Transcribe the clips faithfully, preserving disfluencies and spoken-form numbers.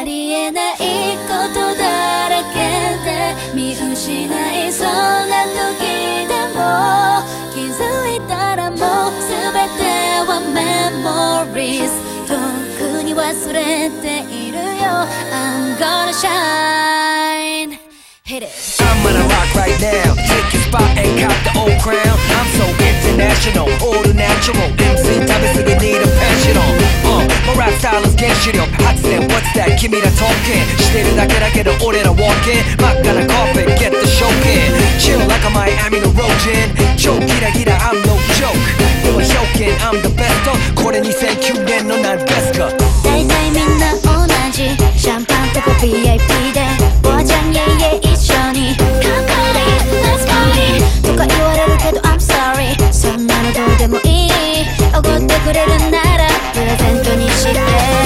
ありえないことだらけで見失いそうな時でも気づいたらもう全てはメモリーズ遠くに忘れているよ I'm gonna shine Hit it I'm gonna rock right now Take your spot and cop the old crown I'm so international all natural エムシー 食べ過ぎ need a passion on、uh, My rap style is 原子力発電 What's that 君ら talking してるだけだけど俺ら walking 真っ赤な carpet get the show in Chill like a Miami の Rojan 超ギラギラ I'm no joke でも表現 I'm the best これにせんきゅうねんの何ですか大体みんな同じシャンパンとか ブイアイピー でおばちゃんイェイイェイ一緒に乾杯 Let's party とか言われるけど I'm sorry そんなのどうでもいいおごってくれるならプレゼントにして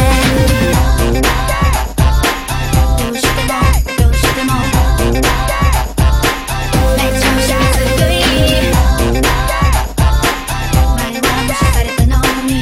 どうしてもどうしてもめっちゃ虫みつくい前は無視されたのに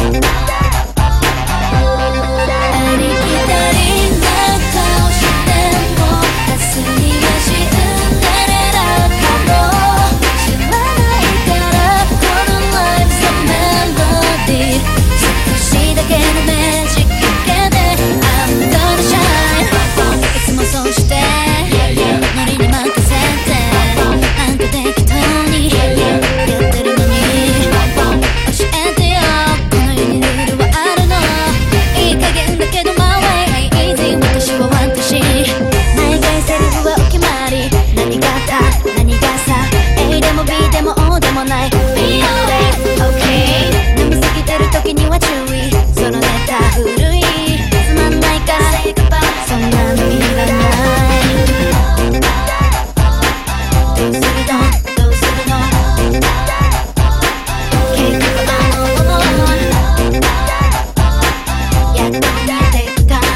ありきたりな顔しても明日にはシンデレラかも知らないからこの Life's a melody 少しだけのメージックだけで I'm gonna shine いつもそうしてノリに任せてなんか適当にやってるのに教えてよこの世にルールはあるのいい加減だけど My way ain't easy 私は私毎回セリフはお決まり何がた何がさ A でも B でも O でもない Be alright OK 飲みすぎてる時には注意そのネタ古いつまんないからそんなのいらないどうするのどうするの計画あのものやっと見えてきたの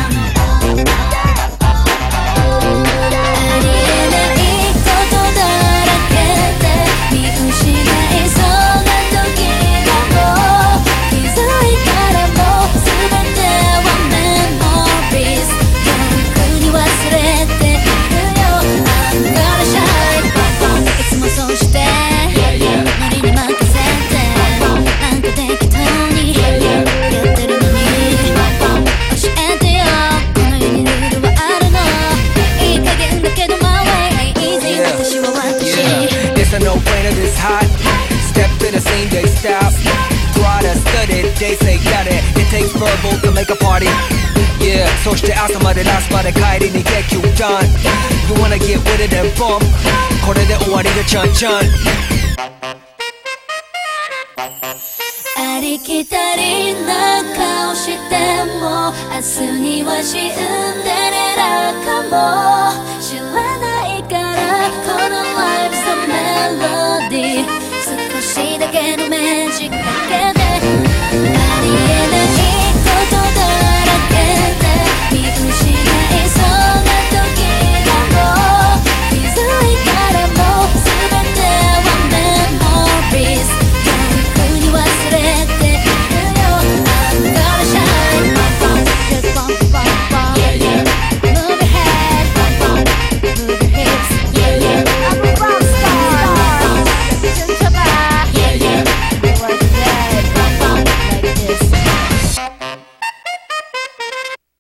ありえないことだらけで見失いそうな時でも気づいたらもう全てはメモリーズ遠くに忘れているよ I'm gonna shine いつもそうしてノリに任せてなんか適当にやってるのに教えてよこの世にルールはあるのいい加減だけど My way ain't easy 私は私 Yeah, it's a no-brainer this hot Step to the scene, they stop Throughout a study, they say got it It takes verbal to make a party Yeah, そして朝までラスまで帰りにget you done You wanna get with it and bump これで終わりでちゃんちゃんありきたりな顔しても明日にはシンデレラかも知らないからこの Life's a melody 少しだけのメージックだけで